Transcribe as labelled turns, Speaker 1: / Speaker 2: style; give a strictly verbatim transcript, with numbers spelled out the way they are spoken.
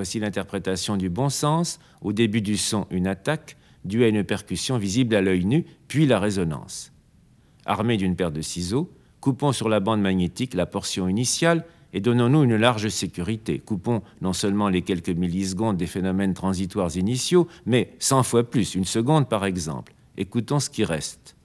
Speaker 1: Voici l'interprétation du bon sens. Au début du son, une attaque, due à une percussion visible à l'œil nu, puis la résonance. Armés d'une paire de ciseaux, coupons sur la bande magnétique la portion initiale et donnons-nous une large sécurité. Coupons non seulement les quelques millisecondes des phénomènes transitoires initiaux, mais cent fois plus, une seconde par exemple. Écoutons ce qui reste.